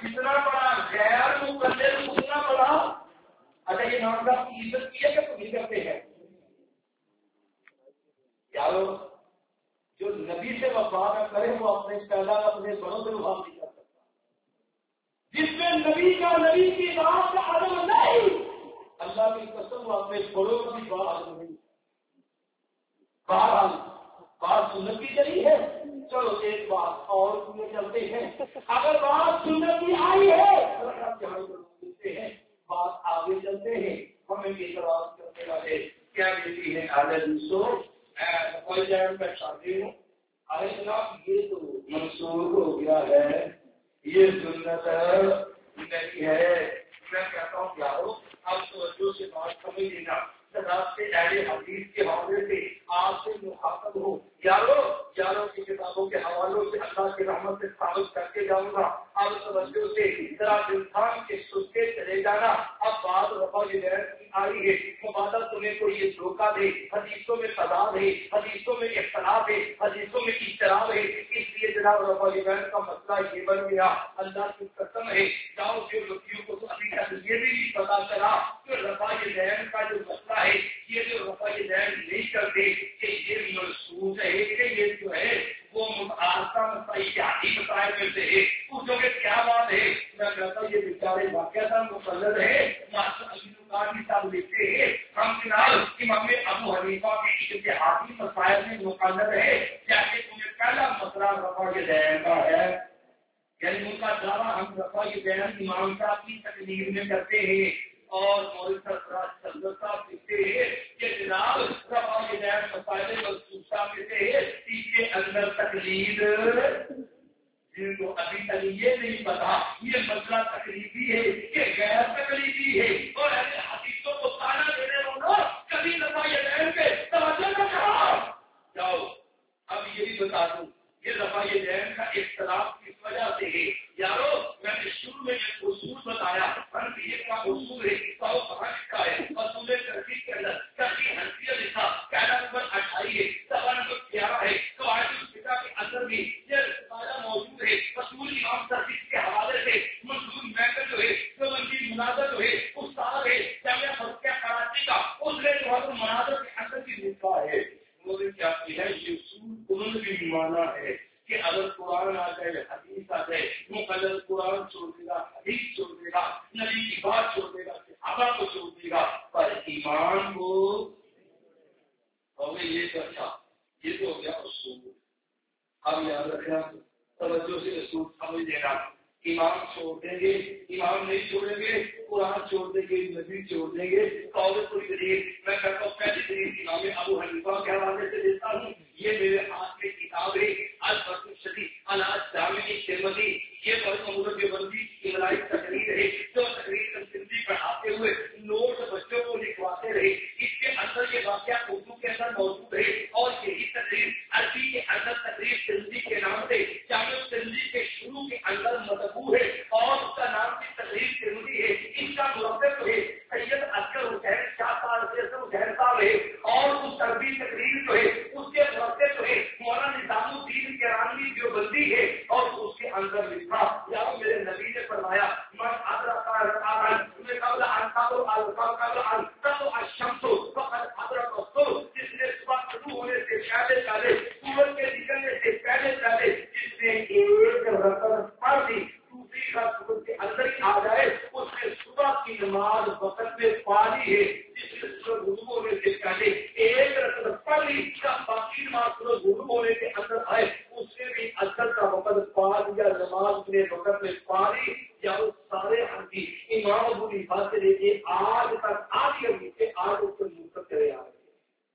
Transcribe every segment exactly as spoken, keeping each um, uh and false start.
اتنا بڑا غیر مقلد اتنا بڑا. اچھا یہ نام کا عزت کیا کہ تم نہیں کرتے ہیں یارو. جو نبی سے وفا نہ کرے وہ اپنے پیدا اپنے بڑوں سے وفا نہیں کر سکتا. جس میں نبی کا نبی کی بات کا عدم نہیں, اللہ کی قسم وہ اپنے بڑوں کا بھی بڑا عدم نہیں. بہرحال بات سنت کی چلی ہے. چلو ایک بات اور سننے چلتے ہیں. اگر بات سنت کی آئی ہے ہیں بات آگے چلتے ہیں. ہمیں یہ جواب کرنے والے کیا کہتی ہے عادت سو کوئی جگہ میں شادی ہوں. ارے جناب یہ تو منسوخ ہو گیا ہے, یہ سنت نہیں ہے. میں کہتا ہوں کیا ہو اب توجہ سے بات سمجھ لینا. سے اہل حدیث کے حوالے سے آپ سے مخاطب ہو. یارو یاروں کی کتابوں کے حوالوں سے اللہ کی رحمت سے ثابت کر کے جاؤں گا. اب توجہ سے ذرا انسان کے سوچتے چلے جانا. اب بات رفع الدین کی آئی ہے. مبادہ تمہیں کوئی یہ دھوکہ دے, حدیثوں میں تضاد ہے, حدیثوں میں اختلاف ہے, حدیثوں میں اضطراب ہے, اس لیے جناب رفع الدین کا مسئلہ یہ بن گیا. اللہ کی قسم ہے جاؤ جو لوگوں کو تو ابھی تک یہ بھی نہیں پتا چلا کہ رفع الدین کا جو مسئلہ ہے یہ جو رفع الدین نہیں کرتے کہ یہ منسوخ ہے کہ یہ جو ہے وہ متعارضہ مسائل مسائل میں سے ہے. پوچھو کہ کیا بات ہے. میں کہتا ہوں یہ بیچارے واقعہ مقلد ہے. صاحب لکھتے ہیں ہم جناب امام ابو حنیفہ کے اجتہادی مسائل میں مقلد ہے. جیسے انہیں پہلا مسئلہ رفع الدین کا ہے, یعنی ان کا دعویٰ ہم رفع الدین امام صاحب کی تقریر میں کرتے ہیں. اور مولوی صاحب لکھتے ہیں کہ جناب رفع الدین مسائل منسوخہ میں سے ہے اس کے اندر تقلید جن کو ابھی تک یہ نہیں پتا یہ مسئلہ تقلیدی ہے کہ غیر تقلیدی ہے. اور ایسے حدیثوں کو تانا دینے والوں کبھی رفع الدین پہ توجہ نہ کرو. جاؤ اب یہ بھی بتا دوں یہ رفع الدین کا اختلاف کس وجہ سے ہے. یارو میں نے شروع میں ایک اصول بتایا. حنفیت کا اصول ہے تو کا ہے اصول ترتیب کے اندر ترتیب حنفیہ لکھا قاعدہ نمبر اٹھائیس ہے, سوال نمبر گیارہ ہے. قواعد الفقہ کے اندر بھی یہ قاعدہ موجود ہے. اصول امام ترتیب کے حوالے سے منظور محکم جو ہے جو منظور مناظر جو ہے استاد ہے جامعہ فقیہ کراچی کا اس نے جو ہے مناظر کے اندر بھی لکھا ہے. انہوں نے کیا کیا ہے یہ اصول انہوں نے بھی مانا ہے کہ اگر قرآن آ جائے حدیث آ جائے مقدر قرآن چھوڑ دے گا, حدیث چھوڑ دے گا, نبی کی بات چھوڑ دے گا, صحابہ کو چھوڑ دے گا, پر ایمان کو اور یہ اچھا یہ تو ہو گیا اصول. اب یاد رکھنا توجہ سے اصول سمجھ لینا. امام چھوڑ دیں گے, امام نہیں چھوڑیں گے, قرآن چھوڑ دیں گے, نبی چھوڑ دیں گے. اور کوئی دلیل میں کہتا ہوں پہلی دلیل امام ابو حنیفہ کے حوالے سے دیتا ہوں. یہ میرے ہاتھ میں کتاب ہے الفقہ الشدید علی جامع ترمذی. یہ بہت دیوبندی کی املائی تقریر ہے جو تقریر ترمذی پڑھاتے ہوئے نوٹ بچوں کو لکھواتے رہے. اس کے اندر یہ واقعہ اردو کے اندر موجود ہے اور یہی تقریر عربی کے اندر تقریر ترمذی کے نام سے جامع ترمذی کے شروع کے اندر مذکور ہے اور اس کا نام بھی تقریر ترمذی ہے. اس کا مرتب جو ہے سید اصغر حسین شاہ صاحب حسین صاحب ہے اور اس عربی تقریر جو ہے اس کے مرتب جو ہے مولانا نظام الدین گیلانی دیوبندی ہے. اور اس کے اندر لکھا یا میرے نبی نے فرمایا من ادرک رکعتن قبل ان تطلع قبل ان تطلع الشمس فقد ادرک الصبح. جس نے صبح شروع ہونے سے پہلے پہلے سورج کے نکلنے سے پہلے پہلے جس نے ایک رکعت پڑھ لی دوسری رات سورج کے اندر ہی آ جائے اس نے صبح کی نماز وقت میں پا لی ہے. جس نے سورج غروب ہونے سے پہلے ایک رکعت پڑھ لی یا باقی نماز سورج غروب ہونے کے اندر آئے اس نے بھی اثر کا وقت پا لیا, نماز نے وقت میں پا لی. یا وہ سارے حنفی امام ابو حنیفہ سے لے کے آج تک آج ابھی سے آج اس کو منتخب کرے آ رہے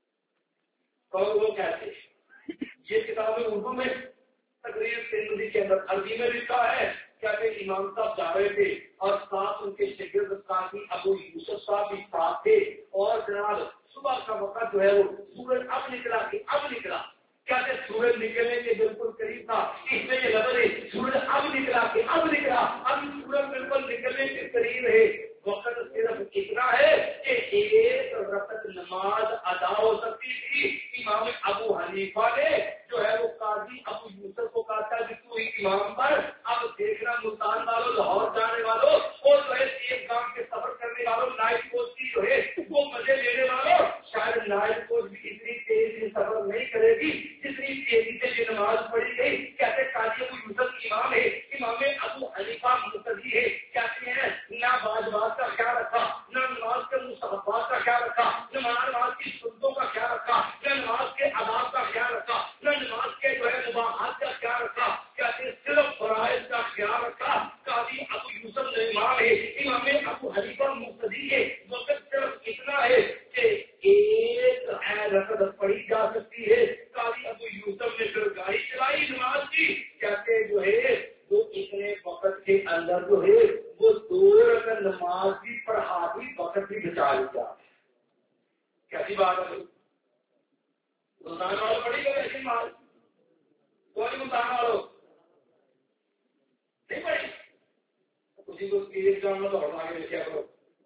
ہیں. اور وہ کہتے ہیں یہ کتابیں اردو میں تقریر ترمذی کے اندر عربی میں لکھا ہے. کہتے امام صاحب جا رہے تھے اور ساتھ ان کے شاگرد قاضی ابو یوسف صاحب بھی ساتھ تھے اور جناب صبح کا وقت جو ہے وہ سورج اب نکلا کہ اب نکلا کہتے سورج نکلنے کے بالکل قریب تھا. اس میں یہ لفظ ہے سورج اب نکلا کہ اب نکلا. اب سورج بالکل نکلنے کے قریب ہے. وقت صرف اتنا ہے کہ ایک رکعت نماز ادا ہو سکتی تھی. امام ابو حنیفہ نے جو ہے وہ قاضی ابو یوسف کو کہا تھا کہ تو امام پر اب دیکھنا ملتان والوں لاہور حنیفہ مقتدی ہے، کہتے ہیں نہ واجبات کا خیال رکھا، نہ نماز کے مستحبات کا خیال رکھا، نہ نماز کی سنتوں کا خیال رکھا، نہ نماز کے آداب کا خیال رکھا، نہ نماز کے جو ہے مباحات کا خیال رکھا، کہتے ہیں صرف فرائض کا خیال رکھا۔ قاضی ابو یوسف امام ہے، امام ابو حنیفہ مقتدی ہے، وقت صرف اتنا ہے کہ ایک رکعت پڑھی جا سکتی ہے۔ قاضی ابو یوسف نے پھر گاڑی چلائی نماز کی، کہتے جو ہے وہ اتنے وقت کے اندر جو ہے وہ دو رکعت نماز بھی پڑھا دی، وقت بھی بچا لیا۔ کیسی بات ہے؟ روزانہ والوں پڑھی گئی ایسی نماز؟ کوئی مسلمان والوں نہیں پڑھی؟ کسی کو ایک جان تو ہٹا کے لکھا کرو،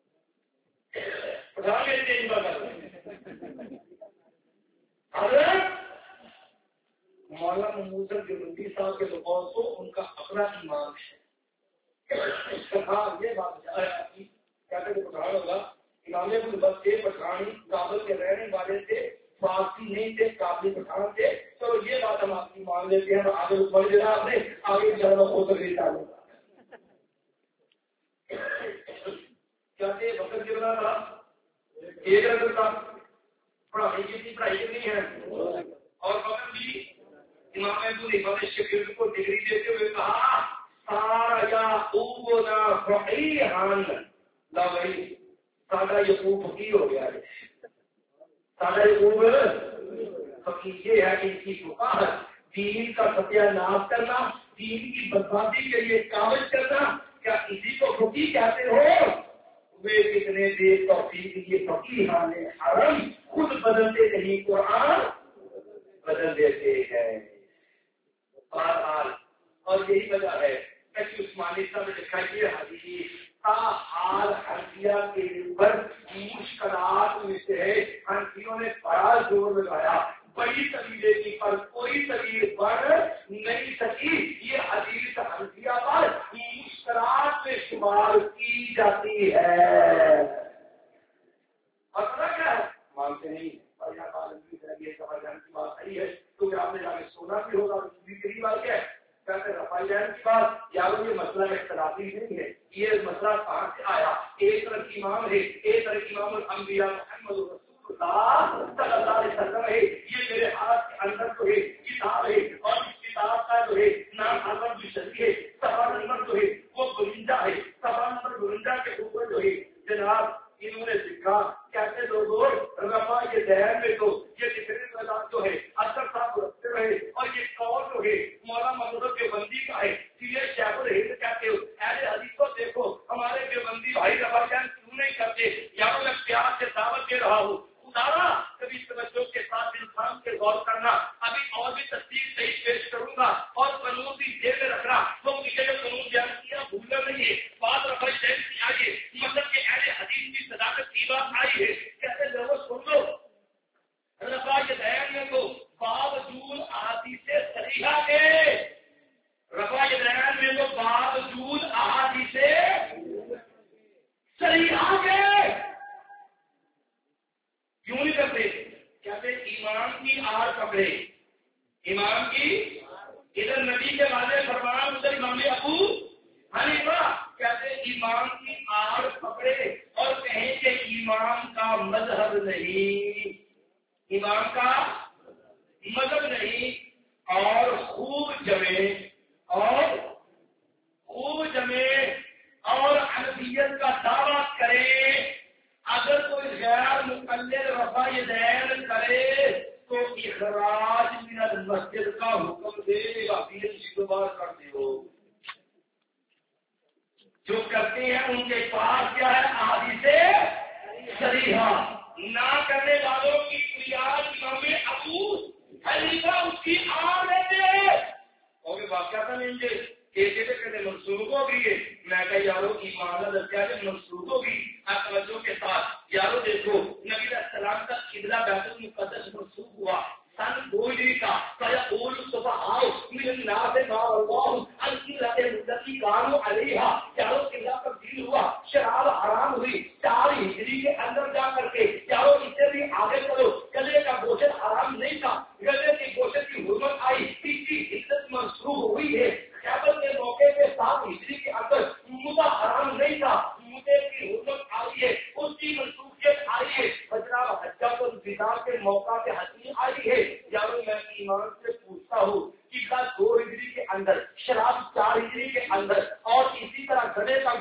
اٹھا کے چینج کر رہے ہیں۔ حضرت مولانا محمود جلندی صاحب کے بقول کو ان کا اپنا ایمان ہے۔ ہاں یہ بات کہتے کہ پٹھان ہوگا، امام ابو بکر پٹھانی کابل کے رہنے والے تھے، فارسی نہیں تھے، کابلی پٹھان تھے۔ چلو یہ بات ہم آپ کی مان لیتے ہیں، آگے اوپر جناب نے آگے چلنا ہو سکے چالو کہتے وقت کتنا تھا؟ ایک رقم تھا، پڑھائی کتنی پڑھائی کتنی ہے، اور وقت بھی امام ابو حنیفہ نے شاگرد کو ڈگری دیتے ہوئے کہا سارا یا اونا فقیہان لا بھائی سادہ یقوب فقیہ ہو گیا ہے، سادہ یقوب فقیہ یہ ہے کہ ان کی فقاہت دین کا ستیہ ناش کرنا، دین کی بربادی کے لیے کاوش کرنا، کیا اسی کو فقیہ کہتے ہو؟ وہ کتنے دیر توفیق یہ فقیہان حرم خود بدلتے نہیں، قرآن بدل دیتے ہیں۔ بہرحال اور یہی وجہ ہے کہ عثمانی صاحب نے لکھا یہ حدیث حال حنفیہ کے اوپر مشکلات میں سے ہے۔ حنفیوں نے بڑا زور لگایا، بڑی طویلے کی پر کوئی طویل بڑھ نہیں سکی۔ یہ حدیث حنفیہ پر مشکلات میں شمار کی جاتی ہے، اور پتہ کیا ہے مانتے نہیں۔ اور یہاں بات یہ سمجھ جانے کی بات صحیح ہے کیونکہ آپ نے جا کے سونا بھی ہوگا، بھی قریب آ گیا کہتے رفائی جان کی بات یارو یہ مسئلہ اختلافی نہیں ہے، یہ مسئلہ کہاں سے آیا؟ ایک طرف امام ہے، ایک طرف امام الانبیاء محمد رسول اللہ صلی اللہ علیہ وسلم ہے، یہ میرے ہاتھ کے اندر جو ہے کتاب ہے، اور اس کتاب کا جو ہے نام احمد بشری ہے، صفحہ نمبر جو ہے وہ گنجا ہے، صفحہ نمبر گنجا کے اوپر جو ہے جناب انہوں نے لکھا کہتے لوگوں رفع یہ ذہن میں تو یہ لکھنے والا جو ہے اثر صاحب رکھتے رہے، اور یہ قول جو ہے مولانا محمود کے بندی کا ہے، یہ شیخ الہند کہتے ہو اہل حدیث کو دیکھو ہمارے کے بندی بھائی رفع جان کیوں نہیں کرتے، یا میں پیار سے دعوت دے رہا ہوں خدا کبھی توجہ کے ساتھ انسان کے غور کرنا، ابھی اور بھی تصدیق صحیح پیش کروں گا، اور قانون بھی دے میں رکھنا، تو مجھے جو قانون بیان کیا بھولنا نہیں ہے۔ بات رفع ذہن کی آئیے، مطلب کہ اہل حدیث کی صداقت کی بات آئی ہے، کہتے لوگوں سن لو رفع ذہن میں تو باوجود احادیث صحیحہ کے، رفع ذہن میں تو باوجود احادیث صحیحہ کے کیوں نہیں کرتے؟ کہتے ایمان کی آڑ پکڑے، ایمان کی ادھر نبی کے واضح فرمان ادھر امام ابو حنیفہ کہتے ایمان کی آڑ پکڑے اور کہیں کہ ایمان کا مذہب نہیں، ایمان کا مذہب نہیں، اور خوب جمے اور خوب جمے اور حنفیت کا دعویٰ کرے، اگر کوئی غیر مقلد رفع ذہن کرے تو اخراج من المسجد کا حکم دے گا، دین شکوار کر دیو۔ جو کرتے ہیں ان کے پاس کیا ہے احادیث صحیحہ، نہ کرنے والوں کی بنیاد امام ابو حنیفہ اس کی آڑ لیتے ہیں، اور یہ واقعہ تھا نہیں جی ایسے کہتے منسوخ ہو گئی ہے، میں کہ یارو ایمان دسیا کہ منسوخ ہوگی، آپ توجہ کے ساتھ یارو دیکھو نبی علیہ السلام کا قبلہ بیت المقدس منسوخ ہوا سن دو ہجری کا، فیقول السفہاء من الناس ما اللہ عن قبلۃ التي كانوا عليها، یارو قبلہ تبدیل ہوا، شراب حرام ہوئی چار ہجری کے اندر جا کر کے، یارو اس سے بھی آگے چلو گلے کا گوشت حرام نہیں تھا، گلے کی گوشت کی حرمت آئی، اس کی عزت منسوخ ہوئی ہے، خیبر کے موقع کے ساتھ ہجری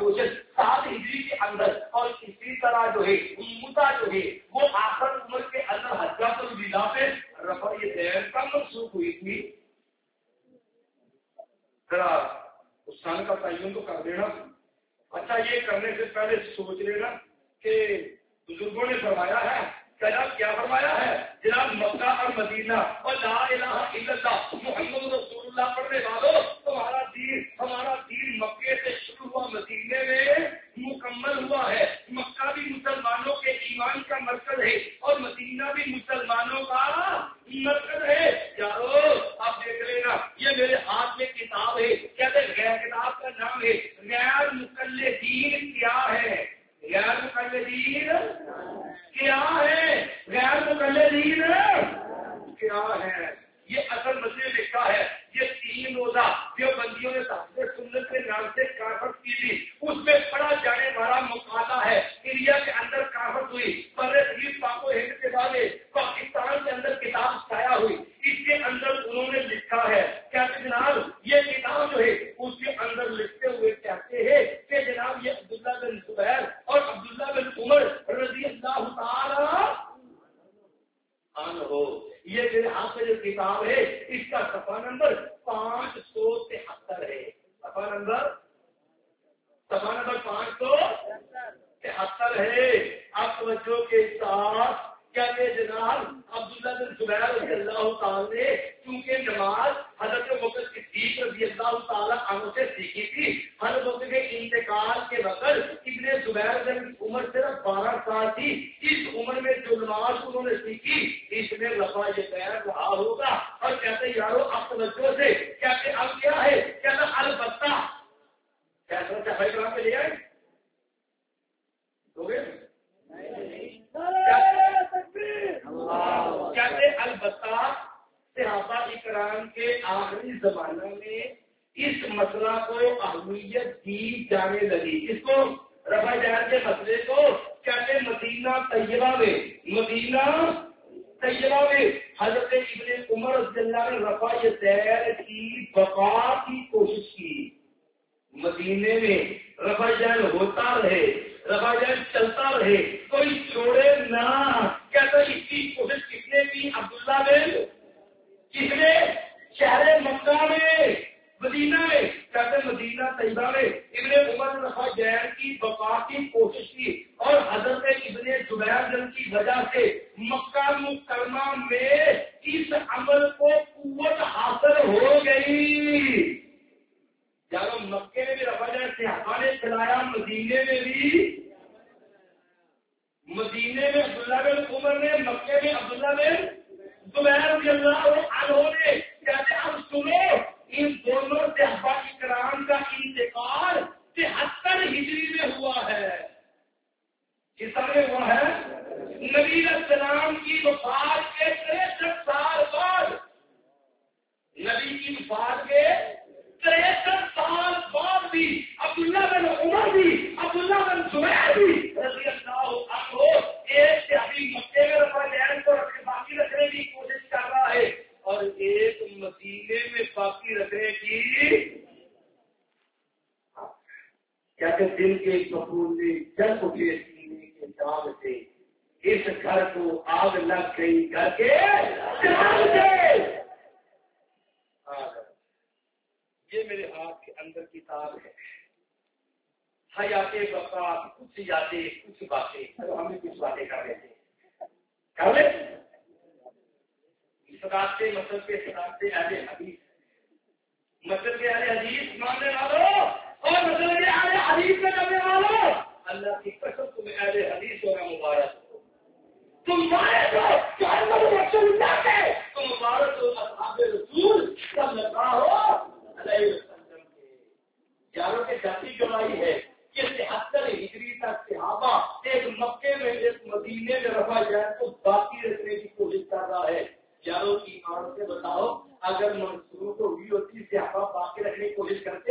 کوشش سات ہجری کے اندر، اور اسی طرح جو ہے موسیٰ جو ہے وہ آخر عمر کے اندر حجۃ الوداع پہ رفع دین کا منسوخ ہوئی تھی. ذرا اس سال کا تعین تو کر دینا. اچھا یہ کرنے سے پہلے سوچ لینا کہ بزرگوں نے فرمایا ہے، جناب کیا فرمایا ہے؟ جناب مکہ اور مدینہ اور لا الہ الا اللہ محمد رسول اللہ پڑھنے والوں، تمہارا دین ہمارا دین مکے سے شروع ہوا، مدینے میں مکمل ہوا ہے. مکہ بھی مسلمانوں کے ایمان کا مرکز ہے اور مدینہ بھی مسلمانوں کا مرکز ہے. یارو آپ دیکھ لینا، یہ میرے ہاتھ میں کتاب ہے، کہتے ہیں کتاب کا نام ہے غیر مقلدین. کیا ہے غیر مقلدین؟ کیا ہے غیر مقلدین؟ کیا ہے؟ یہ اصل مسئلے لکھا ہے. یہ تین روزہ جو بندیوں نے تحفظ سنت کے نام سے کافت کی تھی، اس میں پڑھا جانے والا مقالہ ہے. انڈیا کے اندر کافت ہوئی، برے صغیر پاک و ہند کے بعد پاکستان کے اندر کتاب شائع ہوئی. اس کے اندر انہوں نے لکھا ہے کیا جناب، یہ کتاب جو ہے اس کے اندر لکھتے ہوئے کہتے ہیں کہ جناب یہ عبداللہ بن زبیر اور عبداللہ بن عمر رضی اللہ تعالی عنہ ہو. یہ میرے ہاتھ میں جو کتاب ہے اس کا صفحہ نمبر پانچ سو تہتر ہے. صفحہ نمبر صفحہ نمبر پانچ سو تہتر ہے. آپ توجہ کے ساتھ کہتے جناب عبداللہ بن زبیر رضی اللہ تعالیٰ نے کیونکہ نماز حضرت بکر صدیق رضی اللہ تعالیٰ عنہ سے سیکھی تھی. حضرت بکر کے انتقال کے وقت ابن زبیر بن عمر صرف بارہ سال تھی. اس عمر میں جو نماز انہوں نے سیکھی اس میں رفع دین رہا ہوگا. اور کہتے یارو اب توجہ سے کہتے اب کیا ہے، کہتے البتہ کیسا صحابہ کرام پہ لے آئے کہتے البتہ صحابہ اکرام کے آخری زمانہ میں اس مسئلہ کو اہمیت دی جانے لگی. اس کو رفع دین کے مسئلے کو کہتے مدینہ طیبہ میں مدینہ طیبہ میں حضرت ابن عمر رضی اللہ نے رفع دین کی بقا کی کوشش کی. مدینے میں رفع دین ہوتا رہے، رفع دین چلتا رہے، کوئی چھوڑے نہ. کہتا اس کی کوشش کس نے کی؟ عبداللہ بن کس نے؟ شہر مکہ میں مدینہ میں کہتے مدینہ طیبہ میں ابن عمر نے رفع دین کی بقا کی کوشش کی. اور حضرت ابن زبیر جن کی وجہ سے مکہ مکرمہ میں اس عمل کو قوت حاصل ہو گئی. یارو مکے میں بھی رفع دین صحابہ نے چلایا، مدینے میں بھی مدینے میں عبداللہ بن عمر نے، مکے میں عبداللہ بن زبیر رضی اللہ عنہ نے. کہتے اب سنو ان دونوں صحابہ کرام کا انتقال تہتر ہجری میں ہوا ہے. کس طرح ہوا ہے؟ نبی علیہ السلام کی وفات کے تریسٹھ سال بعد، نبی کی وفات کے تریسٹھ سال بعد بھی عبداللہ بن عمر بھی عبداللہ بن زبیر بھی رضی اللہ عنہ ایک صحابی مکے میں رفع دین کو رکھنے باقی رکھنے کی کوشش کر رہا ہے اور ایک مدینے میں باقی رکھنے کی کہتے دل کے سکون میں جل اٹھے سینے کے داغ سے اس گھر کو آگ لگ گئی گھر کے داغ سے. یہ میرے ہاتھ کے اندر کتاب ہے. حیات بقا کچھ یادیں کچھ باتیں، چلو ہم بھی کچھ باتیں کر رہے تھے کر لیں. اس بات سے مطلب کے خلاف سے اہل حدیث مطلب کے اہل حدیث ماننے والوں اور مطلب کے اہل حدیث میں کرنے والوں، اللہ کی قسم تمہیں اہل حدیث ہونا مبارک ہو. تم مبارک ہو محمد رسول اللہ کے، تم مبارک ہو اصحاب رسول صلی اللہ علیہ وسلم کے. یاروں کے جاتی گواہی ہے کہ تہتر ہجری تک صحابہ ایک مکے میں ایک مدینے میں رفع دین کو باقی رکھنے کی کوشش کر رہا ہے. یاروں کی ایمان سے بتاؤ اگر منصور کو ہوئی ہوتی صحابہ باقی رکھنے کی کوشش کرتے؟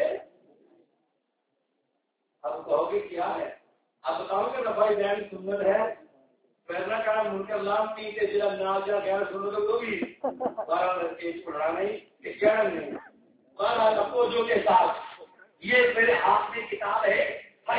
اب کہو گے کیا ہے؟ اب بتاؤ کہ رفع دین سنت ہے. پہلا کام منکر لام کی کہ ضلع ناجا غیر سنت کو بھی بارہ کیس پڑھا نہیں کہ کیا نہیں بارہ لفظوں کے ساتھ. یہ میرے ہاتھ میں کتاب ہے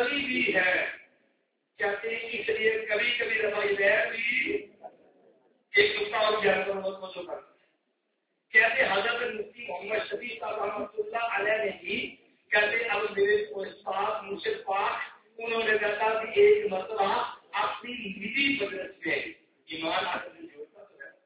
ازلی بھی ہے. کہتے ہیں اس لیے کبھی کبھی رفائی دیر بھی ایک نقطہ اور بیان کروں بہت مزوں کر. کہتے حضرت مفتی محمد شفیع صاحب رحمۃ اللہ علیہ نے بھی کہتے اب میرے استاد مرشد پاک انہوں نے کہا کہ ایک مرتبہ اپنی نجی مدرس میں ایمان آ کر جوڑتا تو ہے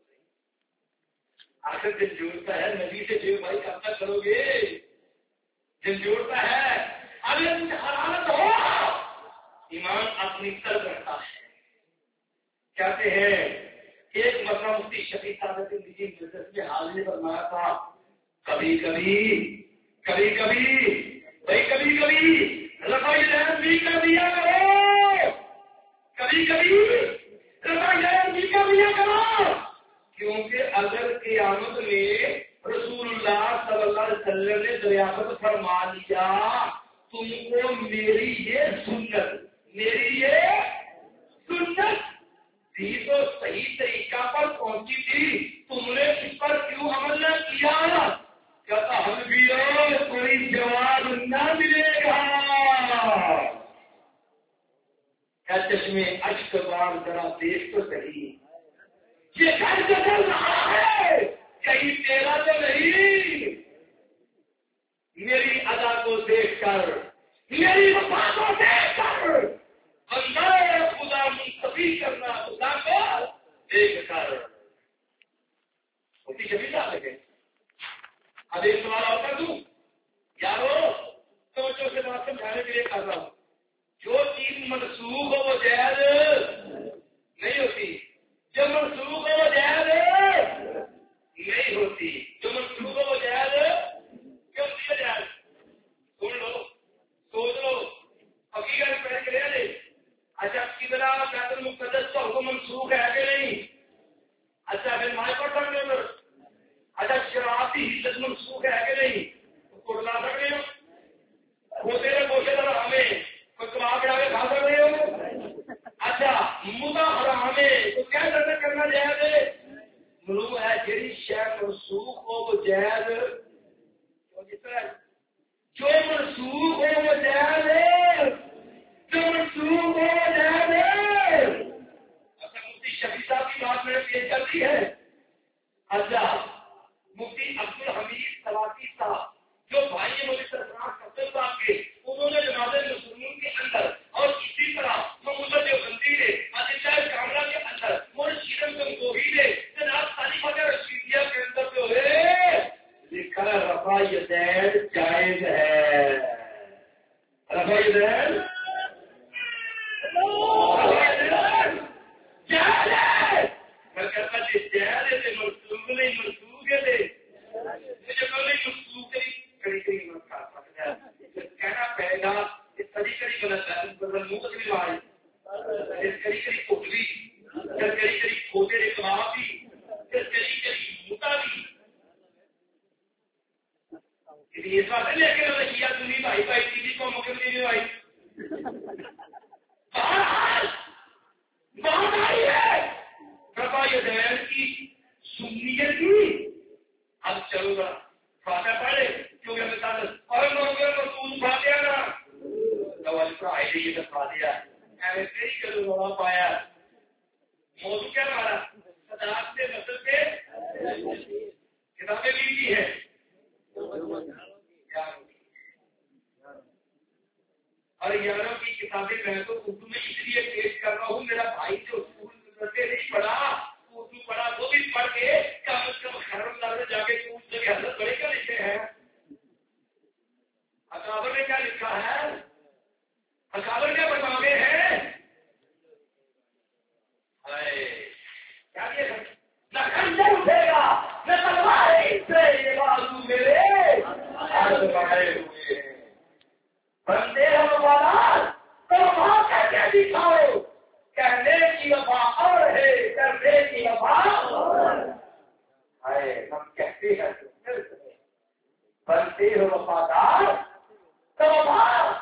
آ کر دن جوڑتا ہے نبی سے جو بھائی کب تک کرو گے دن جوڑتا ہے اگر کچھ حرارت ہو ایمان اپنی طرف رکھتا ہے. کہتے ہیں ایک مرتبہ مفتی شفیع صاحب نے نجی مدرس میں حاضری فرمایا تھا. کبھی کبھی کبھی کبھی بھائی کبھی کبھی رفائی رحم بھی کر دیا کرو کبھی کبھی رفائی رحم بھی کر دیا کرو کیونکہ اگر قیامت میں رسول اللہ صلی اللہ علیہ وسلم نے دریافت فرما لیا تم کو میری یہ سنت میری یہ سنت تھی تو صحیح طریقہ پر پہنچی تھی تم نے اس پر کیوں عمل نہ کیا کہتا ہم بھی کوئی جواب نہ ملے گا. کیا چشمے اشک بار ذرا دیکھ تو صحیح یہ گھر جو چل رہا ہے کہیں تیرا تو نہیں. میری ادا کو دیکھ کر میری وفا کو دیکھ کر اللہ خدا منتفی کرنا خدا کو دیکھ کر ہوتی شبھی کیا لگے. اب ایک سوال اور کر دوں یارو توجہ سے بات سمجھانے کے لیے کر رہا ہوں. جو چیز منسوخ ہو وہ جائز نہیں ہوتی جو منسوخ ہو وہ جائز نہیں ہوتی جو منسوخ ہو وہ جائز کیوں نہیں جائز. سن لو سوچ لو حقیقت پہلے کے لے لے. اچھا کتنا بیت المقدس کا حکم منسوخ ہے کہ نہیں. اچھا پھر مائے پر کر لو ادھر. اچھا شرابی حصت منسوخ ہے کہ نہیں کو لا سکتے ہو وہ تیرے گوشے در ہمیں کوئی کباب بنا کے کھا سکتے ہو. اچھا مدا حرام ہے تو کیا کرنا جائز ملو ہے جیڑی شے منسوخ ہو وہ جائز جو منسوخ ہو وہ جائز جو منسوخ ہو وہ جائز. اچھا مفتی شفیع صاحب کی بات میں نے پیش کر دی ہے. اچھا مفتی عبد الحمید سلاطی صاحب جو بھائی مجھے سرفراز قبل صاحب کے انہوں نے جناب مسلمین کے اندر اور اسی طرح محمد دیوبندی نے عادل کامرہ کے اندر اور شیرم گنگوہی نے جناب طالبہ کے رشیدیہ کے اندر جو ہے لکھا ہے رفع یدین جائز ہے. رفع یدین جائز ہے. میں کہتا جی جائز ہے منسوخ نہیں منسوخ ہے مجھے پہلے منسوخ کری کری مت کھا سکتا ہے کہنا پڑے گا اس کری کری غلط ہے منہ کتنی ماری اس کری کری کوٹلی اس کری کری کھوتے رے کباب بھی اس کری کری موٹا بھی اس بات لے کے رہا تمہیں بھائی بھائی تیری کو موقع نہیں بھائی بات آئی ہے رفع یدین کی سنیت کی. اب چلو گا فاتحہ پڑھے کیونکہ ہمیں ساتھ اور لوگوں کو تو فاتحہ کرا دوالی پر آئی رہی ہے فاتحہ ایسے کئی کرو بابا پایا موضوع کیا ہمارا صداقت سے مطلب کے کتابیں بھی کی ہے اور یاروں کی کتابیں میں تو اردو میں اس لیے پیش کر رہا ہوں میرا بھائی جو اسکول میں نہیں پڑھا اردو پڑھا وہ بھی پڑھ کے کم از کم خرم لال جا کے پوچھ کے حضرت بڑے کیا لکھے ہیں. اکابر نے کیا لکھا ہے اکابر کیا بتاوے ہیں کیا نہ خنجر اٹھے گا نہ تلوار سے یہ بازو میرے ہاتھ بڑھائے ہوئے ہیں. بندے ہم والا تو وہاں کر کے دکھاؤ کہنے کی وفا اور ہے کرنے کی وفا ہے. ہم کہتے ہیں بنتے ہو وفادار تو وفا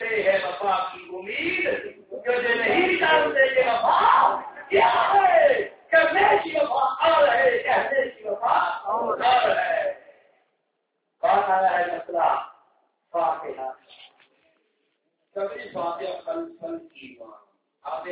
رکھتے ہیں وفا کی امید، جو نہیں جانتے کہ وفا کیا ہے، کرنے کی وفا اور ہے، کہنے کی وفا اور ہے۔ بات آیا ہے مسئلہ فاتحہ، کبھی فاتحہ کل کل ایمان آپ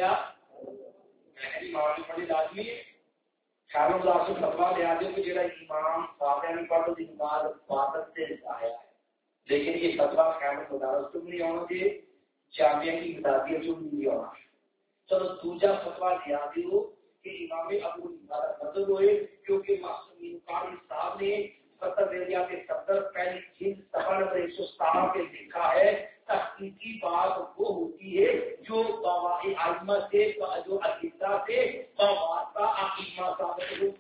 ایمان بڑی لازمی ہے۔ خیالوں کا سے فتوا لے آتے کہ جڑا ایمان فاتحہ نہیں پڑھتا اس بعد عبادت سے آیا ہے، لیکن یہ فتوا خیال مدارس تم نہیں ہونا چاہیے، جامعہ کی مدافعت تم نہیں ہونا۔ چلو دوسرا فتوا لے آتے ہو کہ امام ابو حنیفہ بدل ہوئے، کیونکہ معصومین قاری صاحب نے فتح دیا کے صدر پہلی چیز صفحہ نمبر ایک سو ستارہ پہ لکھا ہے تحقیقی بات وہ ہوتی ہے جو ائمہ سے جو عقیدہ سے واسطہ ائمہ ثابت ہو۔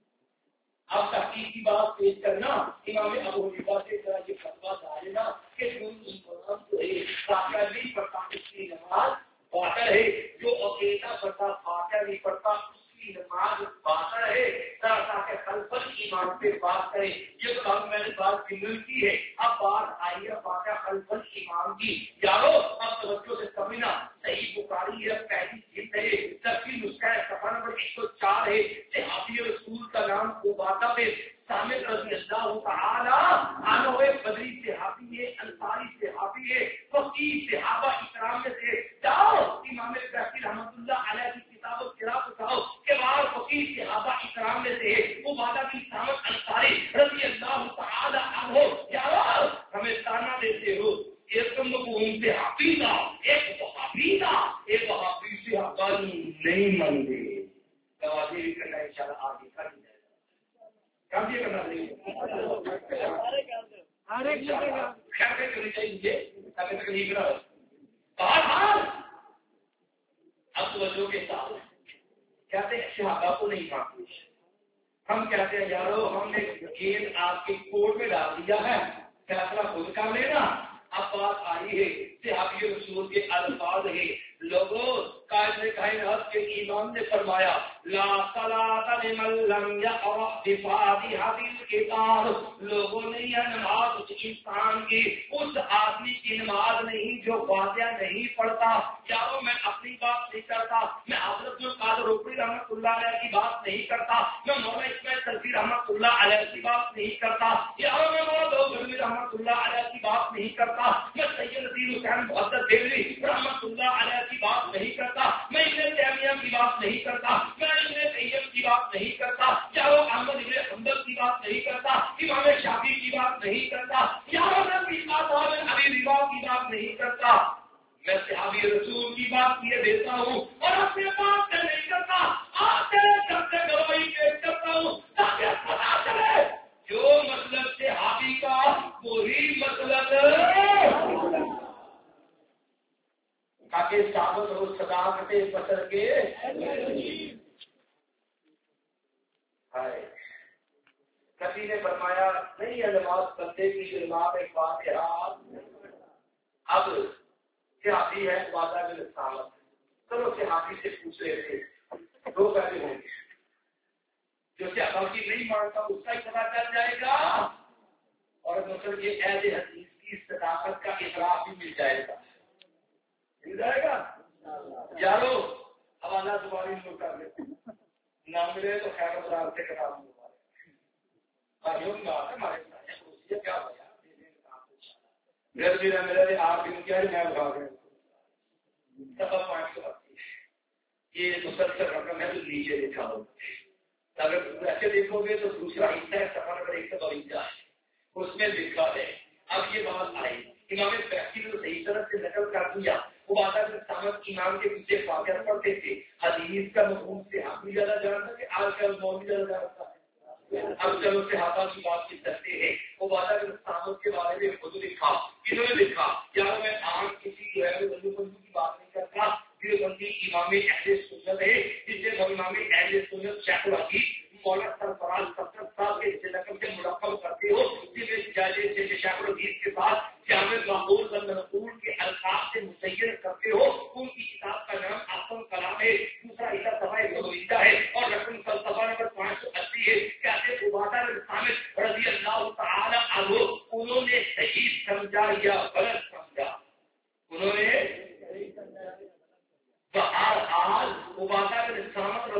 اب تحقیقی بات پیش کرنا امام ابو حنیفہ سے ذرا یہ فتویٰ ڈالنا کہ جو امام جو ہے فاتحہ نہیں پڑھتا اس کی نماز باطل ہے، جو عقیدہ پڑھتا فاتحہ نہیں پڑھتا کی نماز باطل ہے، تاکہ خلف ایمان پہ بات کرے۔ یہ تو میں نے بات سنگل کی ہے، اب بات آئی ہے فاتحہ خلف ایمان کی۔ یارو اب توجہ سے سمجھنا، صحیح بخاری ہے پہلی جلد ہے، تفصیل نسخہ صفحہ نمبر ایک سو چار ہے، صحابی رسول کا نام عبادہ بن صامت رضی اللہ تعالی عنہ بدری صحابی ہے، انصاری صحابی ہے، فقیہ صحابہ اکرام میں سے۔ جاؤ امام بہقی رحمۃ اللہ علیہ کی کتاب القراءۃ اٹھاؤ کہ بعض فقیہ صحابہ اکرام میں سے عبادہ بن صامت انصاری رضی اللہ تعالی عنہ۔ یارو ہمیں تانا دیتے ہو، ایک تم کو ان سے حافظہ، ایک وہابیہ، ایک وہابی سے حقان نہیں مانتے۔ توازی بھی کرنا انشاءاللہ آگے کر دیا جائے گا، کام یہ کرنا چاہیے، ہر ایک خیر کرنی چاہیے تاکہ تکلیف نہ ہو۔ بہرحال اب توجہ کے ساتھ کہتے ہیں صحابہ کو نہیں مانتے، ہم کہتے ہیں یارو ہم نے گیند آپ کے کوٹ میں ڈال دیا ہے، فیصلہ خود کر لینا۔ اب بات آئی ہے صحابی رسول کے الفاظ ہے، لوگوں قائد نے کائنات کے امام نے فرمایا لا صلاۃ لمن لم یقرأ بفاتحۃ الکتاب، لوگوں نے یہ نماز اس انسان کی، اس آدمی کی نماز نہیں جو فاتحہ نہیں پڑھتا۔ یارو میں اپنی بات نہیں کرتا، میں حضرت القادر روکڑی رحمۃ اللہ علیہ کی بات نہیں کرتا، میں مولانا اسماعیل سلفی رحمۃ اللہ علیہ کی بات نہیں کرتا، یارو میں مولانا دوغلوی رحمۃ اللہ علیہ کی بات نہیں کرتا، میں سید نذیر حسین محدث دہلوی رحمۃ اللہ علیہ کی بات نہیں کرتا، میں ابن تیمیہ کی بات نہیں کرتا، میں ابن قیم کی بات نہیں کرتا، یارو احمد ابن حنبل کی بات نہیں کرتا، امام شافعی کی بات نہیں کرتا، یارو میں ابی رضا کی بات نہیں کرتا، میں صحابی رسول کی بات کیے دیتا ہوں اور اپنے بات سے نہیں کرتا، آپ تیرے گھر سے گواہی پیش کرتا ہوں تاکہ پتا چلے جو مطلب صحابی کا وہی مطلب تاکہ ثابت ہو صداقت بشر کے۔ کبھی نے فرمایا نہیں نماز بندے کی نماز ایک فاتحہ، اب صحابی ہے وعدہ بن صامت، چلو صحابی سے پوچھ رہے تھے دو پہلے ہوں گے، جو صحابی نہیں مانتا اس کا ہی پتا چل جائے گا اور مطلب یہ اہل حدیث کی صداقت کا اعتراف بھی مل جائے گا، مل جائے گا۔ یارو حوالہ زبانی شروع کر لیتے نہ ملے تو خیر ابرار سے کرا دوں ہمارے کیا ہوا میرے میرا میرے آپ دن کیا میں اٹھا گیا سب پانچ سو یہ مسلسل رقم ہے تو نیچے لکھا ہوگا، اگر ایسے دیکھو گے تو دوسرا حصہ ہے سفر نمبر ایک سو باونجا ہے، اس میں لکھا ہے۔ اب یہ بات آئی امام بہقی نے صحیح طرح سے نقل کر دیا، وہ آتا کہ سامت امام کے پیچھے فاتحہ پڑھتے تھے، حدیث کا مفہوم سے ہم بھی زیادہ جانتا کہ آج کل مولوی زیادہ جانتا ہے۔ اب چلو صحابہ کی بات کی کرتے ہیں، وہ بات اگر سامت کے بارے میں خود لکھا، انہوں نے لکھا یار میں آج کسی جو ہے بندو بندو کی بات نہیں کرتا، پھر بندی امام اہل سنت ہے جس سے امام اہل سنت شیخ الحدیث مولانا سرفراز ستر صاحب کے نقل سے ملقب کرتے ہو، جیسے شیخ الحدیث کے بعد جامع معقول و منقول کے الفاظ سے مسیر کرتے ہو، ان کی کتاب کا نام آسم کلام ہے، دوسرا حصہ صفحہ ایک سو باونجا ہے اور رقم فلسفہ نمبر پانچ سو اسی ہے۔ کہتے عبادہ بن صامت رضی اللہ تعالی عنہ انہوں نے صحیح سمجھا یا غلط سمجھا، انہوں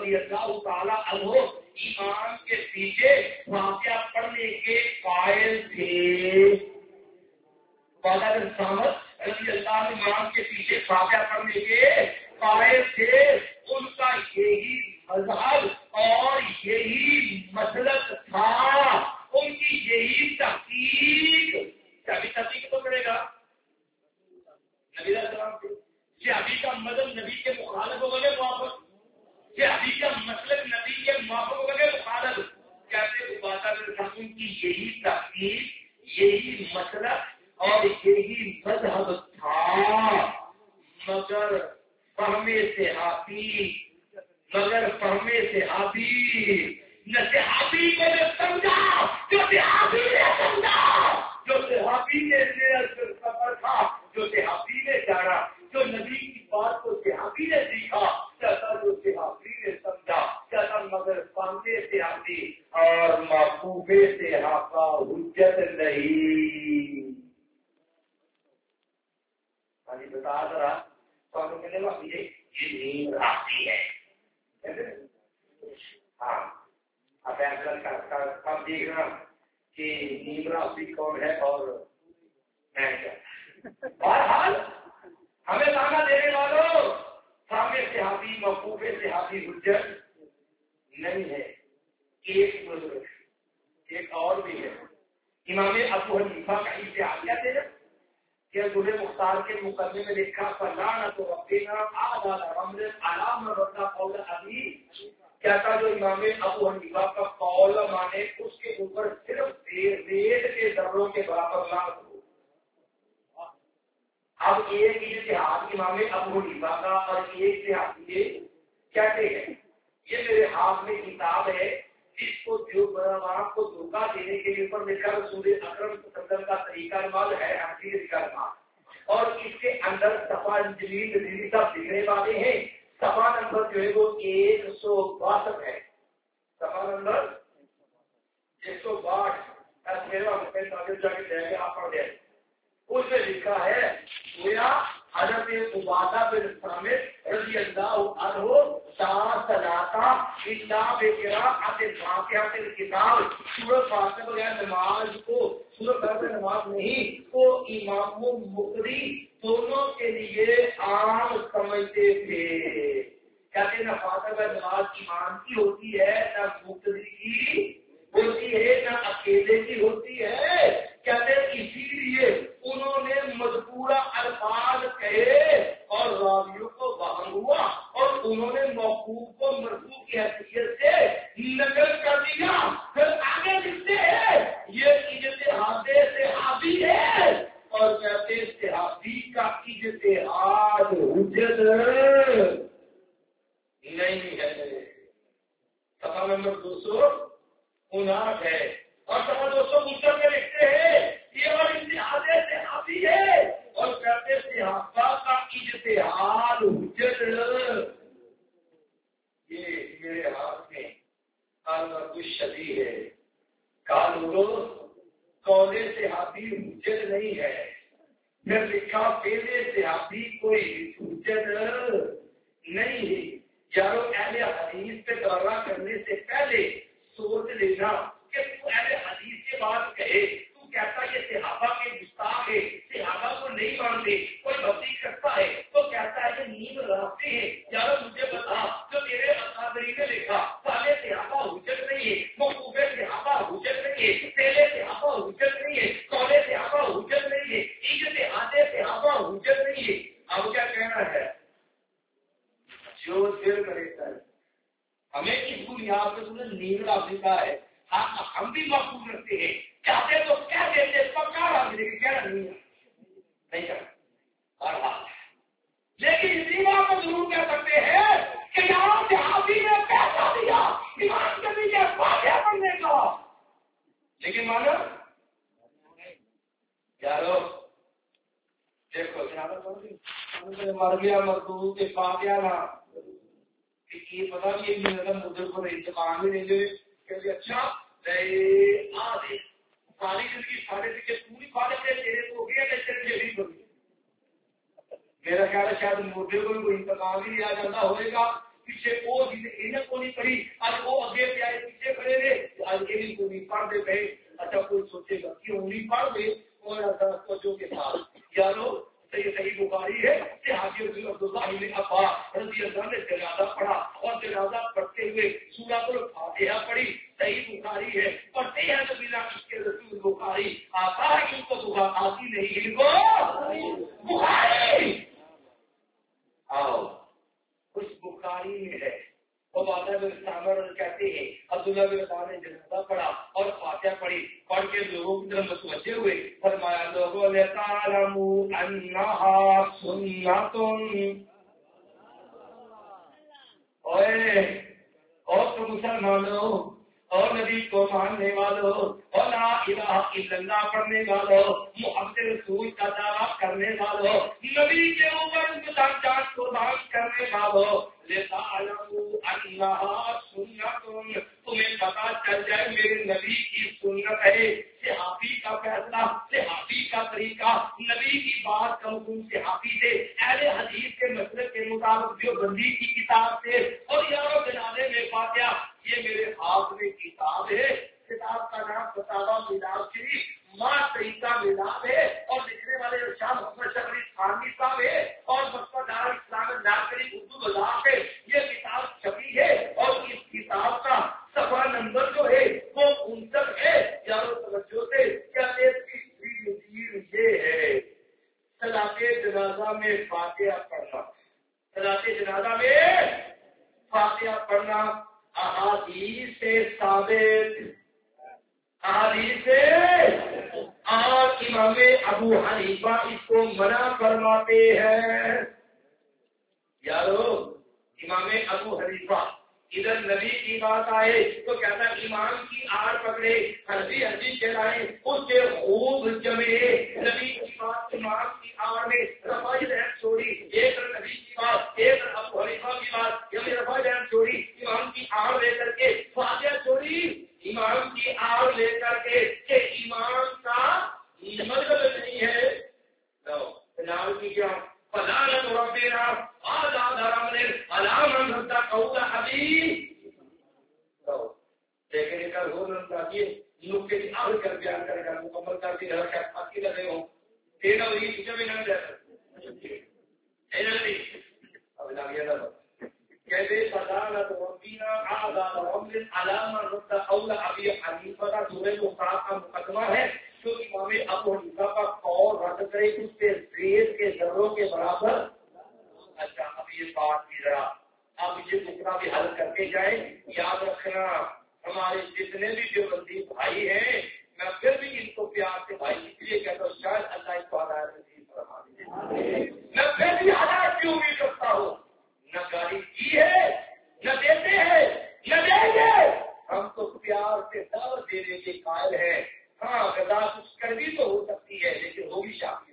رضی اللہ تعالیٰ عنہ ایمان کے پیچھے فاتحہ پڑھنے کے قائل تھے. عبادہ بن صامت رضی اللہ عنہ ایمان کے پیچھے فاتحہ پڑھنے کے قائل تھے. ان کا یہی مذہب اور یہی مسلک تھا، ان کی یہی تحقیق. ابھی تحقیق تو پڑے گا نبی علیہ السلام سے. یہ ابھی کا مذہب نبی کے مخالف ہو گئے موافق، یہ ابھی کا مسلک نبی کے موافق ہو گئے مخالف. کہتے عبادہ بن صامت ان کی یہی تحقیق، یہی مسلک اور یہی مذہب تھا، مگر فہم صحابی مگر فہم صحابی نہ صحابی کو نے سمجھا جو صحابی نے سمجھا، جو صحابی نے سفر تھا، جو صحابی نے جانا، جو نبی کی بات کو صحابی نے سیکھا، جیسا جو صحابی نے سمجھا جیسا، مگر فہم صحابی اور محبوب صحابہ حجت نہیں. بتا ذرا یہ نیند آتی ہے. ہاں اب اب دیکھنا کہ نیند آتی کون ہے اور میں کیا. بہرحال ہمیں تانا دینے والوں سامنے صحابی محبوب صحابی حجت نہیں ہے. ایک بزرگ ایک اور بھی ہے امام ابو حنیفہ کا اشتہار کیا تھے کہ دوسرے مختار کے مقدمے میں دیکھا فلانا تو ربنا آدھا رمض علام رضا قول ابھی کہتا جو امام ابو حنیفہ کا قول مانے اس کے اوپر صرف ریت کے ذروں کے برابر لعنت ہو. اب ایک اجتہاد امام ابو حنیفہ کا اور ایک اتحاد یہ کہتے ہیں یہ میرے ہاتھ میں کتاب ہے جس کو جو برابر کو دھوکہ دینے کے لیے اوپر لکھا رسول اکرم صلی اللہ علیہ وسلم کا طریقہ مال ہے حقیقت کا مال، اور اس کے اندر صفحہ جلیل دلی سب لکھنے والے ہیں. صفحہ نمبر جو ہے وہ ایک سو باسٹھ ہے. صفحہ نمبر ایک سو باٹھ میرا جا کے آپ پڑھ دیں. اس میں لکھا ہے گویا حضرت عبادہ بن صامت رضی اللہ عنہ صلاتا الا بقراءۃ فاتحۃ الکتاب سورۃ فاتحہ بغیر نماز کو سورۃ فاتحہ نماز نہیں کو امام و مقری دونوں کے لیے عام سمجھتے تھے. کہتے نہ فاتحہ نماز ایمان کی ہوتی ہے نہ مقتدی کی ہوتی ہے نہ اکیلے کی ہوتی ہے. کہتے اسی لیے انہوں نے مذکورہ الفاظ کہے اور راویوں کو وہم ہوا اور انہوں نے موقوف کو مرفوع کی حیثیت سے نقل کر دیا. پھر آگے لکھتے ہیں یہ اجتہاد صحابی ہے اور کہتے صحابی کا اجتہاد حجت نہیں ہے. صفحہ نمبر دو سو اناٹھ ہے اور صفحہ دو سو انسٹھ میں لکھتے ہیں یہ اور اجتہاد صحابی ہے اور کہتے صحابہ کا اجتہاد حجت. یہ میرے ہاتھ میں کچھ شبیہ ہے کالو قول صحابی حجت نہیں ہے. پھر لکھا پہلے صحابی کوئی حجت نہیں ہے. یارو اہل حدیث پہ دورہ کرنے سے پہلے سوچ لینا کہ تو اہل حدیث کے بعد کہے تو کہتا یہ صحابہ کے گستاخ ہے، صحابہ کو نہیں مانتے، کوئی بھکتی کرتا ہے تو کہتا ہے کہ نیند راستے ہیں. یارو مجھے بتا جو تیرے اکابری نے لکھا پہلے صحابہ حجت نہیں ہے، موقوف صحابہ حجت نہیں ہے، پہلے صحابہ حجت نہیں ہے، قول صحابہ حجت نہیں ہے، اجتہاد صحابہ حجت نہیں ہے. اب کیا کہنا ہے جو دل کرتا ہے ہمیں اس بنیاد پہ تمہیں نیند راستے کا ہے ہم بھی محفوظ رکھتے ہیں. چاہتے تو کیا دیتے پکا رکھ دے کیا نہیں نہیں کرنا ہر حال. لیکن اسی بات کو ضرور کہہ سکتے ہیں کہ یہاں صحابی نے پیسہ دیا ایمان کے لیے فاتحہ پڑھنے کا، لیکن مانو یارو دیکھو مر گیا مزدور کے فاتحہ نہ یہ پتا بھی ایک منٹ مدر کو انتقام بھی نہیں دے کہ اچھا ساری زندگی سارے پیچھے پوری فاتحہ تیرے کو ہو گیا تیرے نہیں بنی. میرا خیال ہے شاید مردے کو بھی کوئی انتقام ہی لیا جاتا ہوئے گا پیچھے وہ انہیں کو نہیں پڑھی اب وہ اگے پہ آئے پیچھے کھڑے رہے آج انہیں کو نہیں پڑھ دے گئے. اچھا کوئی سوچے گا کیوں نہیں پڑھ دے اور توجہ کے ساتھ یارو صحیح صحیح بخاری ہے کہ حاجی عبداللہ بن عباس رضی اللہ عنہ نے جنازہ پڑھا اور جنازہ پڑھتے ہوئے سورۃ الفاتحہ پڑھی. صحیح بخاری ہے پڑھتے ہیں تو بنا اس کے رسول بخاری آتا ہے ان کو دعا آتی نہیں ان کو بخاری آؤ اس بخاری میں ہے. عبادہ بن سامر کہتے ہیں عبداللہ بن عباس نے جنازہ پڑھا اور فاتحہ پڑھی پڑھ کے لوگوں کی طرف متوجہ ہوئے فرمایا لوگوں نے تعلموا انہا سنت اوے اور تو مسلمانوں اور نبی کو ماننے والوں اور لا الہ الا اللہ پڑھنے والوں محمد رسول کا دعویٰ کرنے والوں نبی کے اوپر جان قربان کرنے والوں لتعلموا انہا سنت تمہیں پتا چل جائے میرے نبی کی سنت ہے. صحابی کا فیصلہ صحابی کا طریقہ نبی کی بات کا حکم صحابی سے اہل حدیث کے مسلک کے مطابق جو بندی کی کتاب سے اور یارو جنازے میں فاتحہ یہ میرے ہاتھ میں کتاب ہے. کتاب کا نام فتاوی میلاد شریف ماں طریقہ میلاد ہے اور لکھنے والے شاہ محمد شفیع خانوی صاحب ہے اور مکتبہ دار اسلام ناظری اردو بازار سے یہ کتاب چھپی ہے اور اس کتاب کا صفحہ نمبر جو ہے وہ انسٹھ ہے. یارو توجہ سے کیا یہ ہے صلاۃ جنازہ میں فاتحہ پڑھنا. صلاۃ جنازہ میں فاتحہ پڑھنا احادیث سے ثابت احادیث سے اور امام ابو حنیفہ اس کو منع فرماتے ہیں. یارو امام ابو حنیفہ ادھر نبی کی بات آئے تو کہتا ہے ایمان کی آڑ پکڑے ہرجی ہرجی چلائے اس سے خوب جمے نبی کی بات ایمان کی آڑ میں رفع دہن چھوڑی ایک نبی کی بات ایک ابو حنیفہ کی بات یہ رفع دہن چھوڑی ایمان کی آڑ لے کر کے فاتحہ چھوڑی ایمان کی آڑ لے کر کے کہ ایمان کا مطلب نہیں ہے جناب کی کیا فضالت ربنا آزاد رمنے علامن ہوتا قول حبیب لیکن کل ہو نہ چاہیے لوگ کے آل کر بیان کرے گا مکمل کر کے گھر کا پاکی لگے ہوں تیرا وہی کچھ بھی نہ جائے اب لگے گا کہتے فضالت ربنا آزاد رمنے علامن ہوتا قول حبیب حنیفہ کا سورہ مقام کا مقدمہ ہے جو امام ابو حنیفہ کا قول رد کرے اس کے ریت کے ذروں کے برابر. اچھا اب یہ بات بھی ذرا اب یہ ٹکڑا بھی حل کر کے جائیں. یاد رکھنا ہمارے جتنے بھی جو بندی بھائی ہیں میں پھر بھی ان کو پیار سے بھائی اس لیے کہتا ہوں شاید اللہ اس کو ہدایت نصیب فرما دے. میں پھر بھی ہدایت کی امید کرتا ہوں. نہ گاڑی کی ہے نہ دیتے ہیں نہ دیں گے ہم تو پیار سے دعوت دینے کے قائل ہیں. ہاں غذا کچھ کر بھی تو ہو سکتی ہے لیکن ہوگی شادی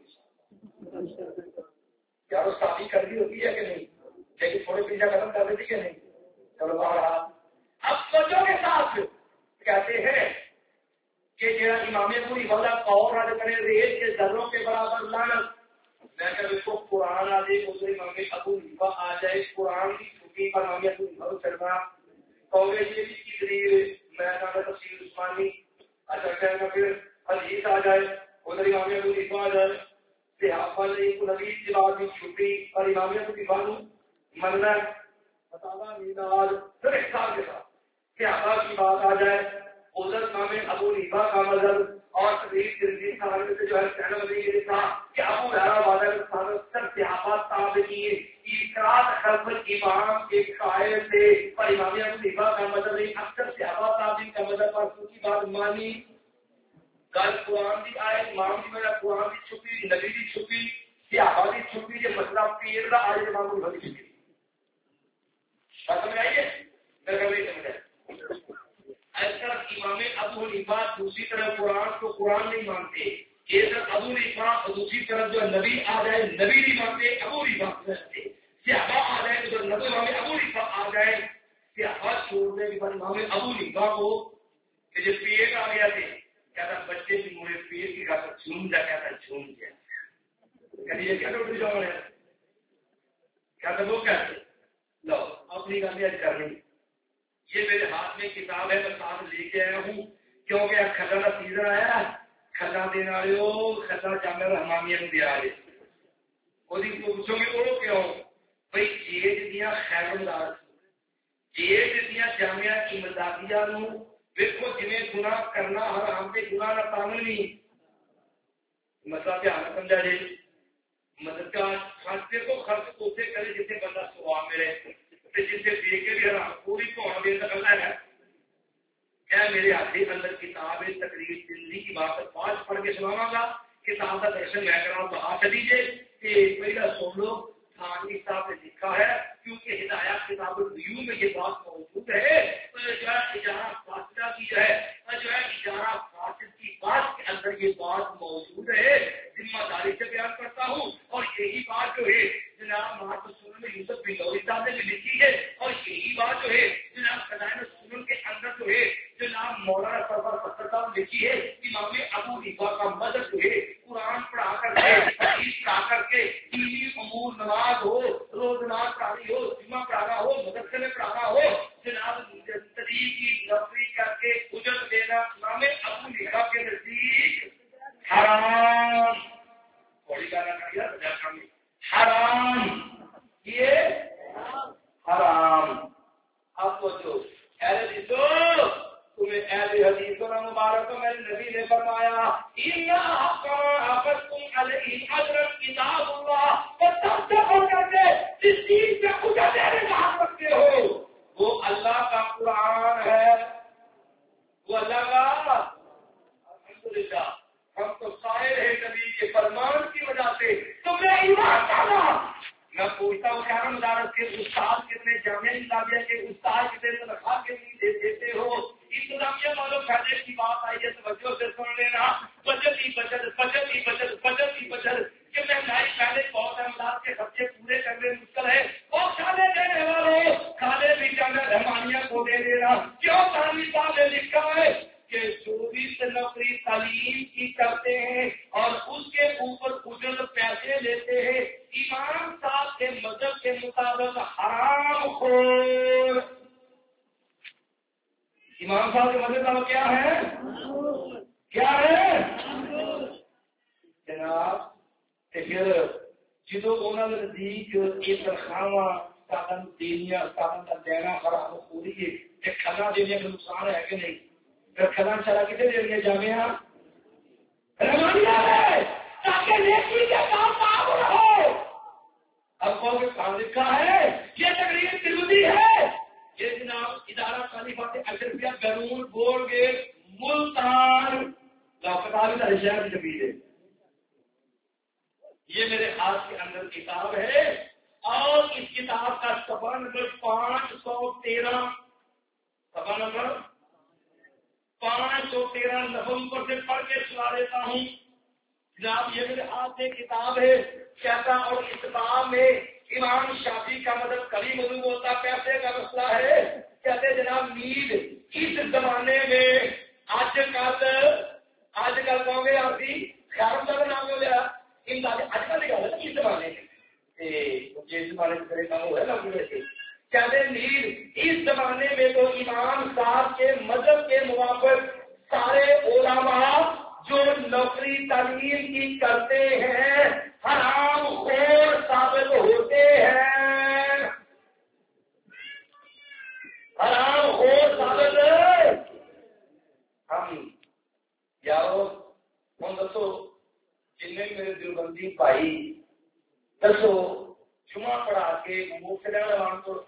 کیا وہ شادی کر بھی ہوتی ہے کہ نہیں لیکن تھوڑے پیزا ختم کر دیتی کہ نہیں. چلو باہر اب سوچوں کے ساتھ کہتے ہیں کہ جو امام پوری والا قول رد کرے ریت کے ذروں کے برابر لعنت. میں کہ اس کو قرآن آ جائے اس امام ابو حنیفہ آ جائے قرآن کی چھٹی پر امام ابو حنیفہ چلنا کانگریس کی دلیل میں تفسیر عثمانی اچھا کہنا پھر حدیث آ جائے ادھر امام ابو حنیفہ آ جائے صحابہ نے نبی کی بات کی چھٹی اور امام ابو حنیفہ مننا فتاوی میلاد پھر اختلاف کے ساتھ صحابہ کی بات آ جائے ادھر امام ابو حنیفہ کا مذہب اور تقریر ترمذی حوالے سے جو ہے کہنا مطلب یہ تھا کہ ابو ہریرہ وعدہ کے ساتھ سب صحابہ تابعین افراد خلف امام کے قائل تھے اور امام ابو حنیفہ کا مذہب نہیں اکثر صحابہ تابعین کا مذہب پر کی بات مانی. کل قرآن کی آئے امام کی میرا قرآن کی چھپی نبی کی چھپی صحابہ کی چھپی یہ مسئلہ پیر کا آئے امام ابو حنیفہ کی چھپی بات سمجھ آئیے میں کبھی سمجھا. ایس طرح امام ابو حنیفہ دوسری طرف قرآن کو قرآن نہیں مانتے ایک طرف ابو حنیفہ اور دوسری طرف جو نبی آ جائے نبی نہیں مانتے ابو حنیفہ سمجھتے. صحابہ آ جائے تو نبی امام ابو حنیفہ آ جائے صحابہ چھوڑنے کے بعد امام ابو حنیفہ کو کہ جو پیر آ گیا تھے کہتا بچے کی مورے پیر کی کہتا جھوم جا کہتا جھوم گیا کہتے یہ کہتا اٹھ جاؤ ہے کہتا وہ کہتے لو اپنی گل کرنی. یہ میرے ہاتھ میں کتاب ہے، میں ساتھ لے کے آیا ہوں کیونکہ کھلا کا سیزن آیا. کھلا دینے والے کھلا جامعہ رحمانیہ میں دیا ہے. وہ پوچھو گے وہ کیوں بھائی جیج دیا خیر مدار جیج دیا جامعہ امدادیہ دیکھو جنہیں گناہ کرنا حرام کے گناہ نہ تعمل نہیں مسئلہ دھیان سمجھا جی. مدد کا خرچ کو خرچ اسے کرے جسے بندہ سواب ملے جسے دے کے بھی حرام پوری تو دے سکتا ہے. کیا میرے ہاتھی اندر کتاب تقریر زندگی کی بات پانچ پڑھ کے سناواں گا. کتاب کا درشن میں کراؤں تو ہاتھ دیجیے کہ پہلا سن لو. تھانوی صاحب نے لکھا ہے کیونکہ ہدایات کتاب ریویو میں یہ بات موجود ہے جو ہے اجارہ فاصلہ کی جو ہے جو ہے اجارہ فاصل کی بات کے اندر یہ بات موجود ہے. ذمہ داری سے بیان کرتا ہوں اور یہی بات جو ہے جناب محمد سنن میں یوسف بن نوری صاحب نے بھی لکھی ہے اور یہی بات جو ہے جناب خزائن سنن کے اندر جو ہے جناب مولانا سرور فتح صاحب لکھی ہے. امام ابو حنیفہ کا مذہب جو ہے قرآن پڑھا کر کے حدیث پڑھا کر کے دینی امور نماز ہو روز نماز پڑھانی ہو جمعہ پڑھانا ہو مدرسے میں پڑھانا ہو جناب تدریس کی نوکری کر کے اجرت دینا امام ابو حنیفہ کے نزدیک حرام. تھوڑی گانا کریے حرام یہ حرام. اب تو جو تمہیں اہل حدیث و مبارک میرے نبی نے فرمایا ان حقتم علیہ حضرت کتاب اللہ فتقوا کر کے جس چیز سے اجر دینے کا حق رکھتے ہو وہ اللہ کا قرآن ہے. وہ اللہ کا الحمدللہ ہم تو قائل ہے نبی کے فرمان کی وجہ سے تمہیں ایمان ڈالا. میں پوچھتا ہوں کیا مدارس کے استاد کتنے جامعہ اسلامیہ کے استاد کتنے تنخواہ کے لیے دیتے ہو. انتظامیہ والوں پہلے کی بات آئی ہے توجہ سے سن لینا. بچت ہی بچت بچت ہی بچت بچت ہی بچت کہ مہنگائی پہلے بہت امداد کے خرچے پورے کرنے مشکل ہے اور کھانے دینے والوں کھانے بھی جامعہ رحمانیہ کو دے دینا. کیوں تعلیم صاحب نے لکھا ہے کہ جو بھی نوکری تعلیم کی کرتے ہیں اور اس کے اوپر اجرت پیسے لیتے ہیں امام صاحب کے مذہب کے مطابق حرام خور. امام صاحب کے مذہب کا کیا ہے کیا ہے جناب پھر جدو انہوں نے نزدیک یہ تنخواہ سادن دینیا سادن کا دینا حرام خوری ہے کھانا دینے کا نقصان ہے کہ نہیں. کھلا چلا کتنے دے دیا جامعہ رحمانیہ ہے تاکہ نیکی کے کام معمول ہو. اب کون کے کام لکھا ہے یہ تقریر ترمذی ہے. یہ جناب ادارہ خلیفہ اشرفیہ بیرون بورڈ گیٹ ملتان لاکتاب شہر کی تقریر ہے. یہ میرے ہاتھ کے اندر کتاب ہے اور اس کتاب کا صفحہ نمبر پانچ سو تیرہ صفحہ نمبر پانچ سو تیرہ نومبر سے پڑھ کے سنا دیتا ہوں. جناب یہ میرے ہاتھ میں کتاب ہے کہتا اور اس کتاب میں امام شافعی کا مدد کبھی معلوم ہوتا پیسے کا مسئلہ ہے. کہتے جناب نیند اس زمانے میں آج کل آج کل کہوں گے آپ کی خیال کا نام ہو گیا آج کل نکالا اس زمانے میں جس زمانے میں کام ہوا ہے کہتے نیند اس زمانے میں تو امام صاحب کے مذہب کے موافق سارے علماء جو نوکری تعلیم کی کرتے ہیں حرام خور ثابت ہوتے ہیں. حرام خور ثابت ہم یارو ہم دسو جن میرے دیوبندی بھائی دسو جمعہ پڑھا کے مفت لین تو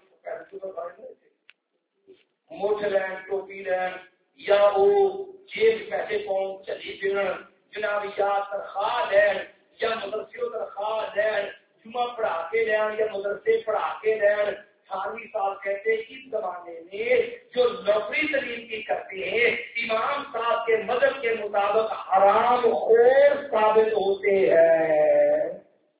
مٹھ لین ٹوپی لین یا وہ جیب پیسے پاؤں چلی پھرن جناب یا تنخواہ لین یا مدرسے تنخواہ لین جمعہ پڑھا کے لین یا مدرسے پڑھا کے لین. تھانوی صاحب کہتے اس زمانے میں جو نوکری تعلیم کی کرتے ہیں امام صاحب کے مذہب کے مطابق حرام خور ثابت ہوتے ہیں.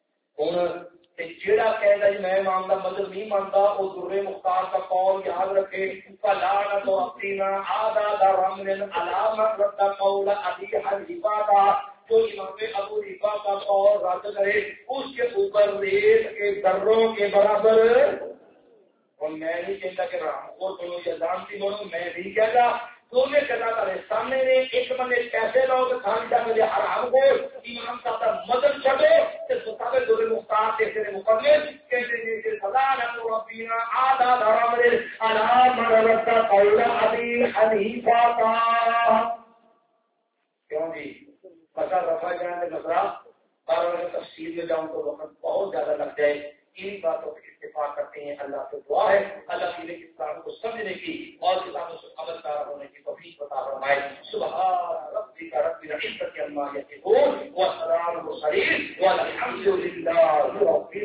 جیڑا کہتا ہے میں امام کا مذہب نہیں مانتا وہ در مختار کا قول یاد رکھے فلانا تو اپنا آدھا دا رمن علامت رد قول ابی حنیفہ کا جو امام ابو حنیفہ کا قول رد کرے اس کے اوپر ریت کے دروں کے برابر اور میں نہیں کہتا کہ رام کو بولو یا جانتی بولو، میں نہیں کہتا تمہیں کہتا تھا سامنے نے ایک بندے پیسے لو تو کھان جا کے حرام کو امام صاحب مدد چھڑے تو سارے دور مختار دیکھتے ہیں مقابلے کہتے ہیں کہ سزا نہ تو ربینا آدھا دھرا مرے علام ربتا قول ابی حنیفہ کا کیوں جی مسئلہ رفع جانے مسئلہ اور اگر تفصیل میں جاؤں تو وقت بہت زیادہ لگ جائے. ان باتوں پہ اتفاق کرتے ہیں. اللہ سے دعا ہے اللہ کی کتاب کو سمجھنے کی اور کتابوں سے خبردار ہونے کی توفیق عطا فرمائے. سبحان ربک رب العزة عما یصفون وسلام المرسلین والحمد للہ رب